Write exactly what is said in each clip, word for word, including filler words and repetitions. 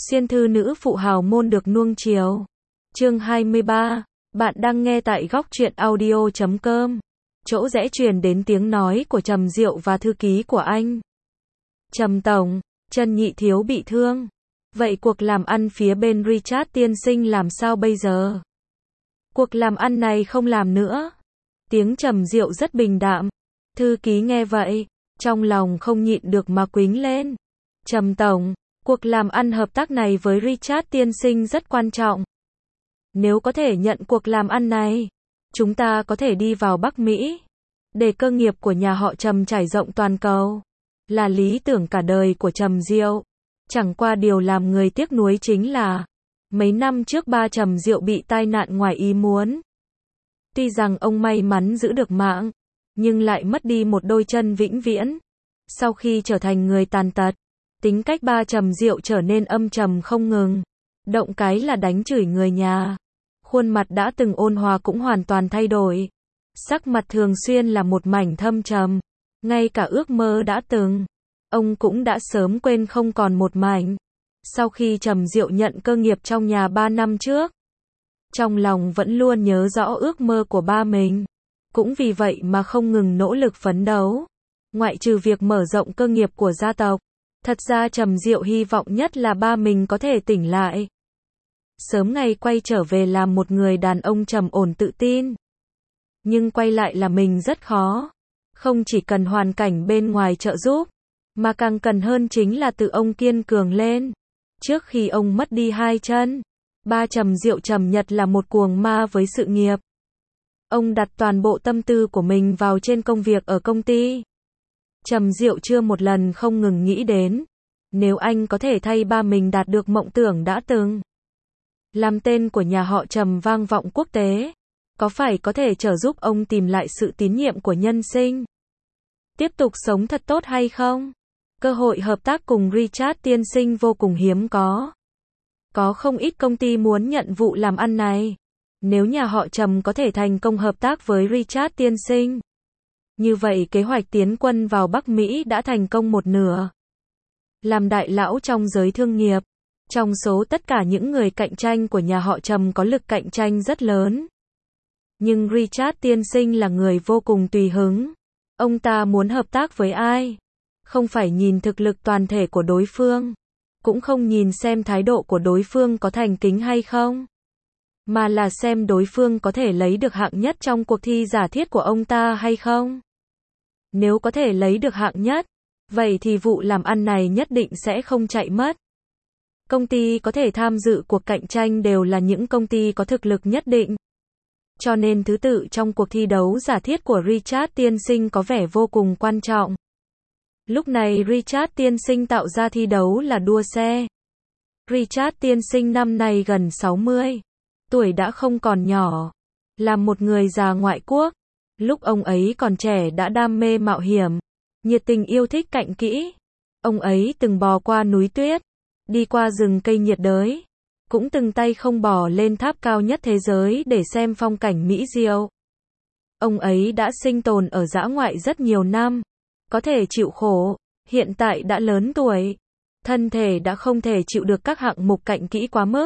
Xiên thư nữ phụ hào môn được nuông chiều. Chương hai mươi ba. Bạn đang nghe tại góc truyện audio chấm com. Chỗ rẽ truyền đến tiếng nói của Trầm Diệu và thư ký của anh. Trầm tổng, Trần Nhị Thiếu bị thương. Vậy cuộc làm ăn phía bên Richard tiên sinh làm sao bây giờ? Cuộc làm ăn này không làm nữa. Tiếng Trầm Diệu rất bình đạm. Thư ký nghe vậy, trong lòng không nhịn được mà quính lên. Trầm tổng, cuộc làm ăn hợp tác này với Richard tiên sinh rất quan trọng. Nếu có thể nhận cuộc làm ăn này, chúng ta có thể đi vào Bắc Mỹ, để cơ nghiệp của nhà họ Trầm trải rộng toàn cầu. Là lý tưởng cả đời của Trầm Diệu. Chẳng qua điều làm người tiếc nuối chính là, mấy năm trước ba Trầm Diệu bị tai nạn ngoài ý muốn. Tuy rằng ông may mắn giữ được mạng, nhưng lại mất đi một đôi chân vĩnh viễn. Sau khi trở thành người tàn tật, tính cách ba Trầm Diệu trở nên âm trầm không ngừng. Động cái là đánh chửi người nhà. Khuôn mặt đã từng ôn hòa cũng hoàn toàn thay đổi. Sắc mặt thường xuyên là một mảnh thâm trầm. Ngay cả ước mơ đã từng, ông cũng đã sớm quên không còn một mảnh. Sau khi Trầm Diệu nhận cơ nghiệp trong nhà ba năm trước, trong lòng vẫn luôn nhớ rõ ước mơ của ba mình. Cũng vì vậy mà không ngừng nỗ lực phấn đấu. Ngoại trừ việc mở rộng cơ nghiệp của gia tộc, thật ra Trầm Diệu hy vọng nhất là ba mình có thể tỉnh lại. Sớm ngày quay trở về làm một người đàn ông trầm ổn tự tin. Nhưng quay lại là mình rất khó. Không chỉ cần hoàn cảnh bên ngoài trợ giúp, mà càng cần hơn chính là tự ông kiên cường lên. Trước khi ông mất đi hai chân, ba Trầm Diệu Trầm Nhật là một cuồng ma với sự nghiệp. Ông đặt toàn bộ tâm tư của mình vào trên công việc ở công ty. Trầm Diệu chưa một lần không ngừng nghĩ đến, nếu anh có thể thay ba mình đạt được mộng tưởng đã từng, làm tên của nhà họ Trầm vang vọng quốc tế, có phải có thể trợ giúp ông tìm lại sự tín nhiệm của nhân sinh, tiếp tục sống thật tốt hay không? Cơ hội hợp tác cùng Richard tiên sinh vô cùng hiếm có. Có không ít công ty muốn nhận vụ làm ăn này. Nếu nhà họ Trầm có thể thành công hợp tác với Richard tiên sinh, như vậy kế hoạch tiến quân vào Bắc Mỹ đã thành công một nửa. Làm đại lão trong giới thương nghiệp, trong số tất cả những người cạnh tranh của nhà họ Trầm có lực cạnh tranh rất lớn. Nhưng Richard tiên sinh là người vô cùng tùy hứng. Ông ta muốn hợp tác với ai? Không phải nhìn thực lực toàn thể của đối phương, cũng không nhìn xem thái độ của đối phương có thành kính hay không, mà là xem đối phương có thể lấy được hạng nhất trong cuộc thi giả thiết của ông ta hay không. Nếu có thể lấy được hạng nhất, vậy thì vụ làm ăn này nhất định sẽ không chạy mất. Công ty có thể tham dự cuộc cạnh tranh đều là những công ty có thực lực nhất định. Cho nên thứ tự trong cuộc thi đấu giả thiết của Richard tiên sinh có vẻ vô cùng quan trọng. Lúc này Richard tiên sinh tạo ra thi đấu là đua xe. Richard tiên sinh năm nay gần sáu mươi. Tuổi đã không còn nhỏ. Là một người già ngoại quốc. Lúc ông ấy còn trẻ đã đam mê mạo hiểm. Nhiệt tình yêu thích cạnh kỹ. Ông ấy từng bò qua núi tuyết. Đi qua rừng cây nhiệt đới. Cũng từng tay không bò lên tháp cao nhất thế giới để xem phong cảnh mỹ diệu. Ông ấy đã sinh tồn ở dã ngoại rất nhiều năm. Có thể chịu khổ. Hiện tại đã lớn tuổi. Thân thể đã không thể chịu được các hạng mục cạnh kỹ quá mức.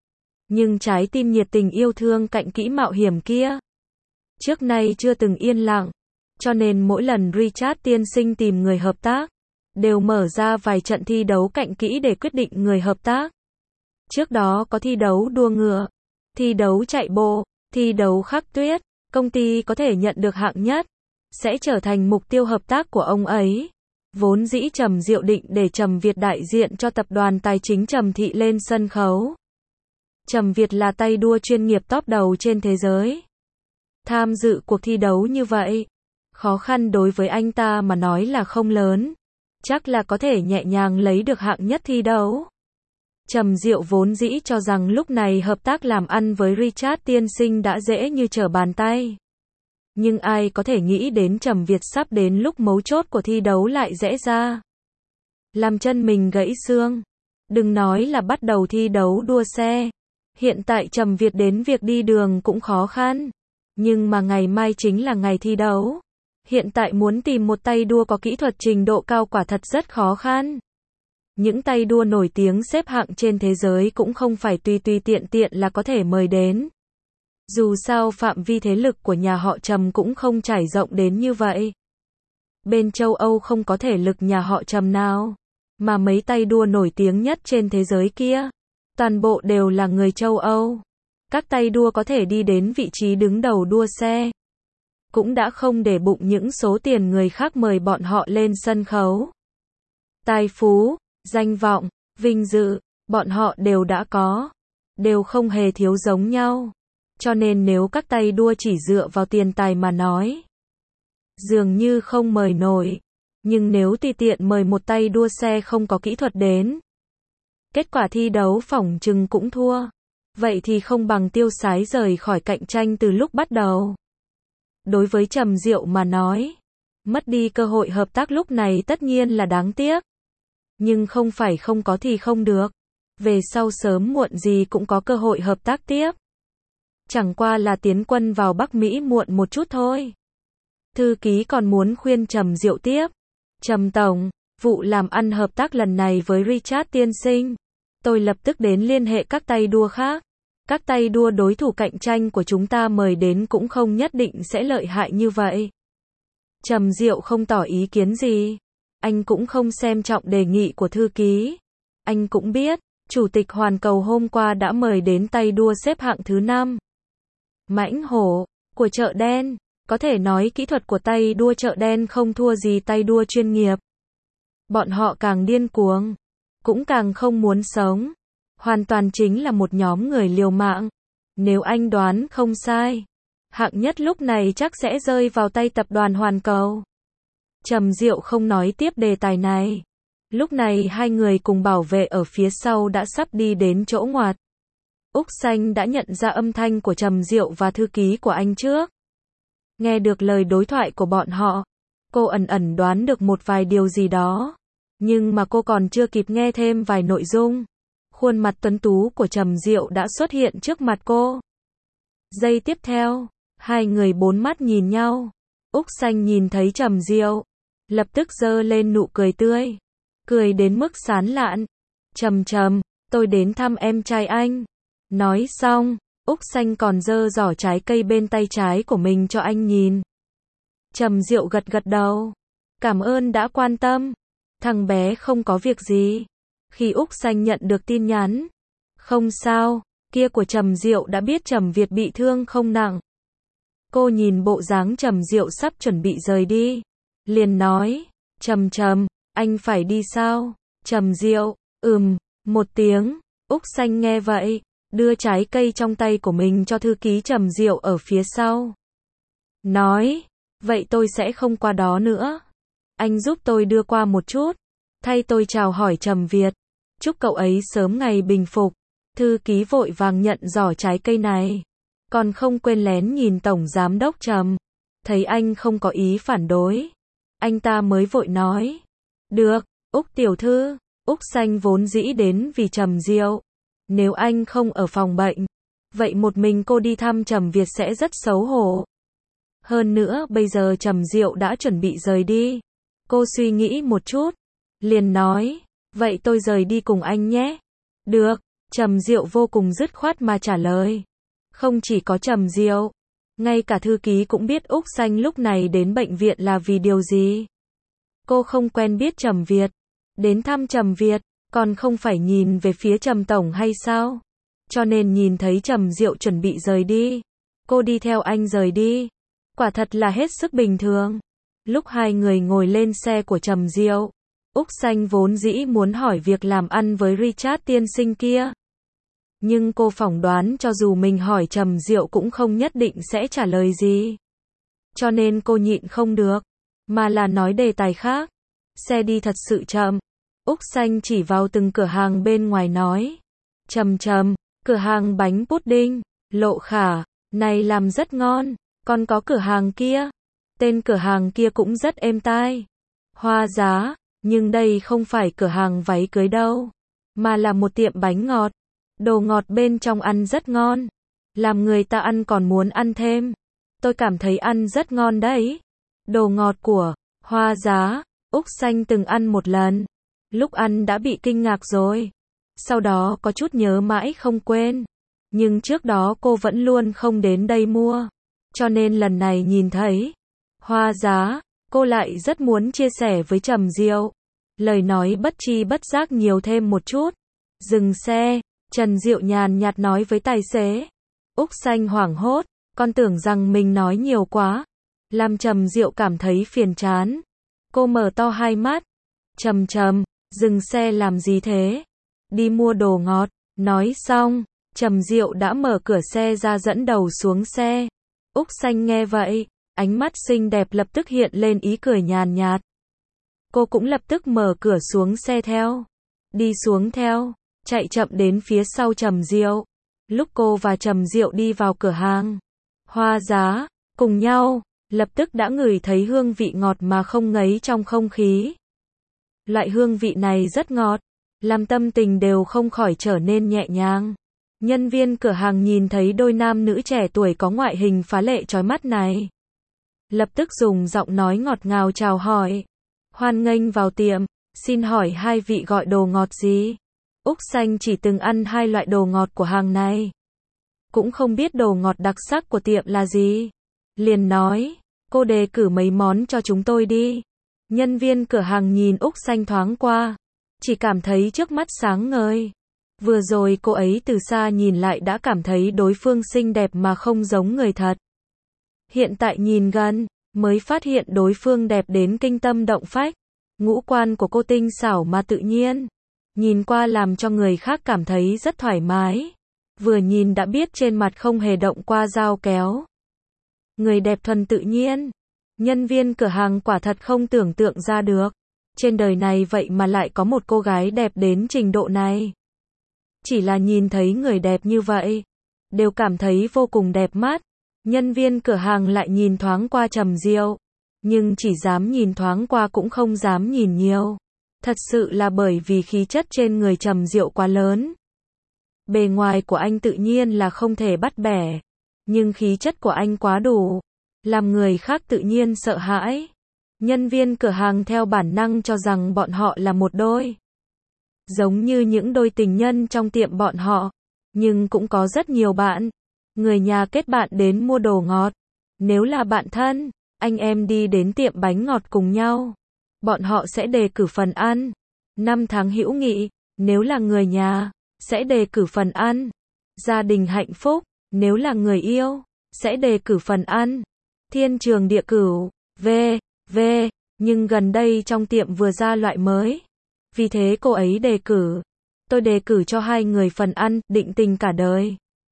Nhưng trái tim nhiệt tình yêu thương cạnh kỹ mạo hiểm kia, trước nay chưa từng yên lặng. Cho nên mỗi lần Richard tiên sinh tìm người hợp tác, đều mở ra vài trận thi đấu cạnh kỹ để quyết định người hợp tác. Trước đó có thi đấu đua ngựa, thi đấu chạy bộ, thi đấu khắc tuyết. Công ty có thể nhận được hạng nhất, sẽ trở thành mục tiêu hợp tác của ông ấy. Vốn dĩ Trầm Diệu định để Trầm Việt đại diện cho tập đoàn tài chính Trầm Thị lên sân khấu. Trầm Việt là tay đua chuyên nghiệp top đầu trên thế giới. Tham dự cuộc thi đấu như vậy, khó khăn đối với anh ta mà nói là không lớn. Chắc là có thể nhẹ nhàng lấy được hạng nhất thi đấu. Trầm Diệu vốn dĩ cho rằng lúc này hợp tác làm ăn với Richard tiên sinh đã dễ như trở bàn tay. Nhưng ai có thể nghĩ đến Trầm Việt sắp đến lúc mấu chốt của thi đấu lại rẽ ra. Làm chân mình gãy xương. Đừng nói là bắt đầu thi đấu đua xe. Hiện tại Trầm Việt đến việc đi đường cũng khó khăn. Nhưng mà ngày mai chính là ngày thi đấu. Hiện tại muốn tìm một tay đua có kỹ thuật trình độ cao quả thật rất khó khăn. Những tay đua nổi tiếng xếp hạng trên thế giới cũng không phải tùy tùy tiện tiện là có thể mời đến. Dù sao phạm vi thế lực của nhà họ Trầm cũng không trải rộng đến như vậy. Bên châu Âu không có thể lực nhà họ Trầm nào. Mà mấy tay đua nổi tiếng nhất trên thế giới kia, toàn bộ đều là người châu Âu. Các tay đua có thể đi đến vị trí đứng đầu đua xe, cũng đã không để bụng những số tiền người khác mời bọn họ lên sân khấu. Tài phú, danh vọng, vinh dự, bọn họ đều đã có, đều không hề thiếu giống nhau. Cho nên nếu các tay đua chỉ dựa vào tiền tài mà nói, dường như không mời nổi. Nhưng nếu tùy tiện mời một tay đua xe không có kỹ thuật đến, kết quả thi đấu phỏng chừng cũng thua. Vậy thì không bằng tiêu sái rời khỏi cạnh tranh từ lúc bắt đầu. Đối với Trầm Diệu mà nói, mất đi cơ hội hợp tác lúc này tất nhiên là đáng tiếc. Nhưng không phải không có thì không được. Về sau sớm muộn gì cũng có cơ hội hợp tác tiếp. Chẳng qua là tiến quân vào Bắc Mỹ muộn một chút thôi. Thư ký còn muốn khuyên Trầm Diệu tiếp. Trầm Tổng, vụ làm ăn hợp tác lần này với Richard tiên sinh, tôi lập tức đến liên hệ các tay đua khác. Các tay đua đối thủ cạnh tranh của chúng ta mời đến cũng không nhất định sẽ lợi hại như vậy. Trầm Diệu không tỏ ý kiến gì. Anh cũng không xem trọng đề nghị của thư ký. Anh cũng biết, Chủ tịch Hoàn Cầu hôm qua đã mời đến tay đua xếp hạng thứ năm. Mãnh Hổ, của chợ đen. Có thể nói kỹ thuật của tay đua chợ đen không thua gì tay đua chuyên nghiệp. Bọn họ càng điên cuồng, cũng càng không muốn sống. Hoàn toàn chính là một nhóm người liều mạng. Nếu anh đoán không sai, hạng nhất lúc này chắc sẽ rơi vào tay tập đoàn Hoàn Cầu. Trầm Diệu không nói tiếp đề tài này. Lúc này hai người cùng bảo vệ ở phía sau đã sắp đi đến chỗ ngoặt. Úc Xanh đã nhận ra âm thanh của Trầm Diệu và thư ký của anh trước. Nghe được lời đối thoại của bọn họ, cô ẩn ẩn đoán được một vài điều gì đó. Nhưng mà cô còn chưa kịp nghe thêm vài nội dung, khuôn mặt tuấn tú của Trầm Diệu đã xuất hiện trước mặt cô. Giây tiếp theo, hai người bốn mắt nhìn nhau. Úc Xanh nhìn thấy Trầm Diệu, lập tức giơ lên nụ cười tươi, cười đến mức sán lạn. Trầm Trầm, tôi đến thăm em trai anh. Nói xong, Úc Xanh còn giơ giỏ trái cây bên tay trái của mình cho anh nhìn. Trầm Diệu gật gật đầu. Cảm ơn đã quan tâm. Thằng bé không có việc gì. Khi Úc Xanh nhận được tin nhắn, không sao, kia của Trầm Diệu đã biết Trầm Việt bị thương không nặng. Cô nhìn bộ dáng Trầm Diệu sắp chuẩn bị rời đi, liền nói, Trầm Trầm, anh phải đi sao? Trầm Diệu, ừm, một tiếng. Úc Xanh nghe vậy, đưa trái cây trong tay của mình cho thư ký Trầm Diệu ở phía sau. Nói, vậy tôi sẽ không qua đó nữa. Anh giúp tôi đưa qua một chút, thay tôi chào hỏi Trầm Việt, chúc cậu ấy sớm ngày bình phục. Thư ký vội vàng nhận giỏ trái cây này, còn không quên lén nhìn Tổng Giám đốc Trầm. Thấy anh không có ý phản đối, anh ta mới vội nói, được, Úc tiểu thư. Úc Xanh vốn dĩ đến vì Trầm Diệu. Nếu anh không ở phòng bệnh, vậy một mình cô đi thăm Trầm Việt sẽ rất xấu hổ. Hơn nữa bây giờ Trầm Diệu đã chuẩn bị rời đi. Cô suy nghĩ một chút, liền nói, vậy tôi rời đi cùng anh nhé. Được, Trầm Diệu vô cùng dứt khoát mà trả lời. Không chỉ có Trầm Diệu, ngay cả thư ký cũng biết Úc Xanh lúc này đến bệnh viện là vì điều gì. Cô không quen biết Trầm Việt, đến thăm Trầm Việt, còn không phải nhìn về phía Trầm Tổng hay sao? Cho nên nhìn thấy Trầm Diệu chuẩn bị rời đi, cô đi theo anh rời đi. Quả thật là hết sức bình thường. Lúc hai người ngồi lên xe của Trầm Diệu, Úc Xanh vốn dĩ muốn hỏi việc làm ăn với Richard tiên sinh kia. Nhưng cô phỏng đoán cho dù mình hỏi Trầm Diệu cũng không nhất định sẽ trả lời gì. Cho nên cô nhịn không được, mà là nói đề tài khác. Xe đi thật sự chậm. Úc Xanh chỉ vào từng cửa hàng bên ngoài nói. Trầm Trầm, cửa hàng bánh pudding, Lộ Khả, này làm rất ngon. Còn có cửa hàng kia, tên cửa hàng kia cũng rất êm tai. Hoa Giá, nhưng đây không phải cửa hàng váy cưới đâu, mà là một tiệm bánh ngọt. Đồ ngọt bên trong ăn rất ngon, làm người ta ăn còn muốn ăn thêm. Tôi cảm thấy ăn rất ngon đấy. Đồ ngọt của Hoa Giá, Úc Xanh từng ăn một lần, Lúc ăn đã bị kinh ngạc rồi. Sau đó có chút nhớ mãi không quên. Nhưng trước đó cô vẫn luôn không đến đây mua. Cho nên lần này nhìn thấy hoa giá, cô lại rất muốn chia sẻ với Trầm Diệu. Lời nói bất chi bất giác nhiều thêm một chút. Dừng xe, Trần Diệu nhàn nhạt nói với tài xế. Úc Xanh hoảng hốt, con tưởng rằng mình nói nhiều quá. Làm Trầm Diệu cảm thấy phiền chán. Cô mở to hai mắt. Trầm Trầm, dừng xe làm gì thế? Đi mua đồ ngọt. Nói xong, Trầm Diệu đã mở cửa xe ra dẫn đầu xuống xe. Úc Xanh nghe vậy, ánh mắt xinh đẹp lập tức hiện lên ý cười nhàn nhạt. Cô cũng lập tức mở cửa xuống xe theo. Đi xuống theo, chạy chậm đến phía sau Trầm Diệu. Lúc cô và Trầm Diệu đi vào cửa hàng hoa giá, cùng nhau, lập tức đã ngửi thấy hương vị ngọt mà không ngấy trong không khí. Loại hương vị này rất ngọt, làm tâm tình đều không khỏi trở nên nhẹ nhàng. Nhân viên cửa hàng nhìn thấy đôi nam nữ trẻ tuổi có ngoại hình phá lệ chói mắt này. Lập tức dùng giọng nói ngọt ngào chào hỏi. Hoan nghênh vào tiệm, xin hỏi hai vị gọi đồ ngọt gì? Úc Xanh chỉ từng ăn hai loại đồ ngọt của hàng này. Cũng không biết đồ ngọt đặc sắc của tiệm là gì. Liền nói, cô đề cử mấy món cho chúng tôi đi. Nhân viên cửa hàng nhìn Úc Xanh thoáng qua. Chỉ cảm thấy trước mắt sáng ngời. Vừa rồi cô ấy từ xa nhìn lại đã cảm thấy đối phương xinh đẹp mà không giống người thật. Hiện tại nhìn gần, mới phát hiện đối phương đẹp đến kinh tâm động phách. Ngũ quan của cô tinh xảo mà tự nhiên. Nhìn qua làm cho người khác cảm thấy rất thoải mái. Vừa nhìn đã biết trên mặt không hề động qua dao kéo. Người đẹp thuần tự nhiên. Nhân viên cửa hàng quả thật không tưởng tượng ra được. Trên đời này vậy mà lại có một cô gái đẹp đến trình độ này. Chỉ là nhìn thấy người đẹp như vậy, đều cảm thấy vô cùng đẹp mắt. Nhân viên cửa hàng lại nhìn thoáng qua Trầm Diệu, nhưng chỉ dám nhìn thoáng qua cũng không dám nhìn nhiều. Thật sự là bởi vì khí chất trên người Trầm Diệu quá lớn. Bề ngoài của anh tự nhiên là không thể bắt bẻ, nhưng khí chất của anh quá đủ, làm người khác tự nhiên sợ hãi. Nhân viên cửa hàng theo bản năng cho rằng bọn họ là một đôi. Giống như những đôi tình nhân trong tiệm bọn họ. Nhưng cũng có rất nhiều bạn, người nhà kết bạn đến mua đồ ngọt. Nếu là bạn thân, anh em đi đến tiệm bánh ngọt cùng nhau. Bọn họ sẽ đề cử phần ăn. Năm tháng hữu nghị, nếu là người nhà, sẽ đề cử phần ăn. Gia đình hạnh phúc, nếu là người yêu, sẽ đề cử phần ăn. Thiên trường địa cửu, v, v, nhưng gần đây trong tiệm vừa ra loại mới. Vì thế cô ấy đề cử. Tôi đề cử cho hai người phần ăn, định tình cả đời.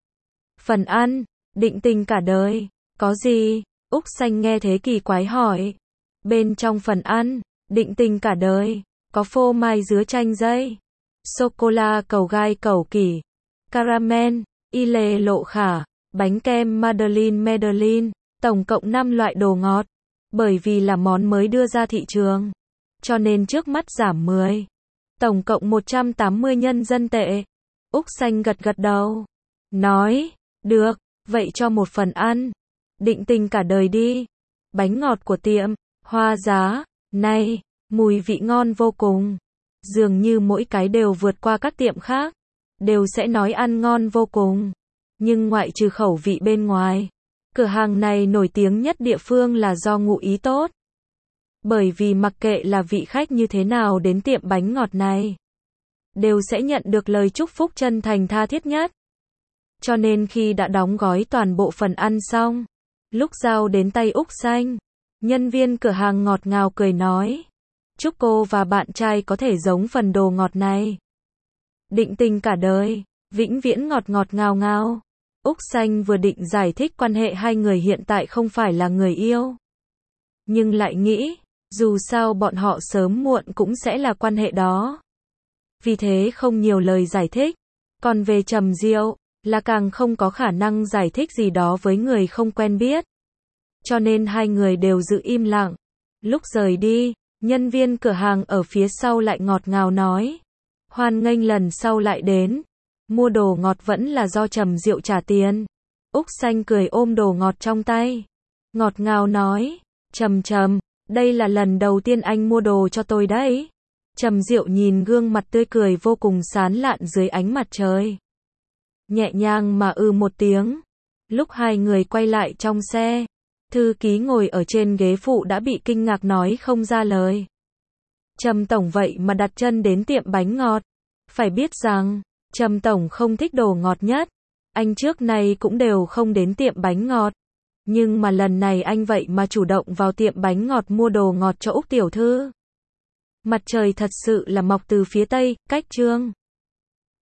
Phần ăn, định tình cả đời, có gì? Úc Xanh nghe thế kỳ quái hỏi. Bên trong phần ăn, định tình cả đời, có phô mai dứa chanh dây, sô-cô-la cầu gai cầu kỳ, caramel, y lê lộ khả, bánh kem Madeline Madeline, tổng cộng năm loại đồ ngọt. Bởi vì là món mới đưa ra thị trường, cho nên trước mắt giảm mười. Tổng cộng một trăm tám mươi nhân dân tệ. Úc Xanh gật gật đầu. Nói, được, vậy cho một phần ăn. Định tình cả đời đi. Bánh ngọt của tiệm hoa giá này, mùi vị ngon vô cùng. Dường như mỗi cái đều vượt qua các tiệm khác. Đều sẽ nói ăn ngon vô cùng. Nhưng ngoại trừ khẩu vị bên ngoài, cửa hàng này nổi tiếng nhất địa phương là do ngụ ý tốt. Bởi vì mặc kệ là vị khách như thế nào đến tiệm bánh ngọt này, đều sẽ nhận được lời chúc phúc chân thành tha thiết nhất. Cho nên khi đã đóng gói toàn bộ phần ăn xong, lúc giao đến tay Úc Xanh, nhân viên cửa hàng ngọt ngào cười nói, chúc cô và bạn trai có thể giống phần đồ ngọt này. Định tình cả đời, vĩnh viễn ngọt ngọt ngào ngào. Úc Xanh vừa định giải thích quan hệ hai người hiện tại không phải là người yêu. Nhưng lại nghĩ, dù sao bọn họ sớm muộn cũng sẽ là quan hệ đó. Vì thế không nhiều lời giải thích. Còn về Trầm Diệu, là càng không có khả năng giải thích gì đó với người không quen biết. Cho nên hai người đều giữ im lặng. Lúc rời đi, nhân viên cửa hàng ở phía sau lại ngọt ngào nói. Hoan nghênh lần sau lại đến. Mua đồ ngọt vẫn là do Trầm Diệu trả tiền. Úc Xanh cười ôm đồ ngọt trong tay. Ngọt ngào nói, Trầm Trầm, đây là lần đầu tiên anh mua đồ cho tôi đấy. Trầm Diệu nhìn gương mặt tươi cười vô cùng sán lạn dưới ánh mặt trời. Nhẹ nhàng mà ư một tiếng. Lúc hai người quay lại trong xe, thư ký ngồi ở trên ghế phụ đã bị kinh ngạc nói không ra lời. Trầm tổng vậy mà đặt chân đến tiệm bánh ngọt. Phải biết rằng, Trầm tổng không thích đồ ngọt nhất. Anh trước nay cũng đều không đến tiệm bánh ngọt. Nhưng mà lần này anh vậy mà chủ động vào tiệm bánh ngọt mua đồ ngọt cho Úc tiểu thư. Mặt trời thật sự là mọc từ phía tây, cách Trương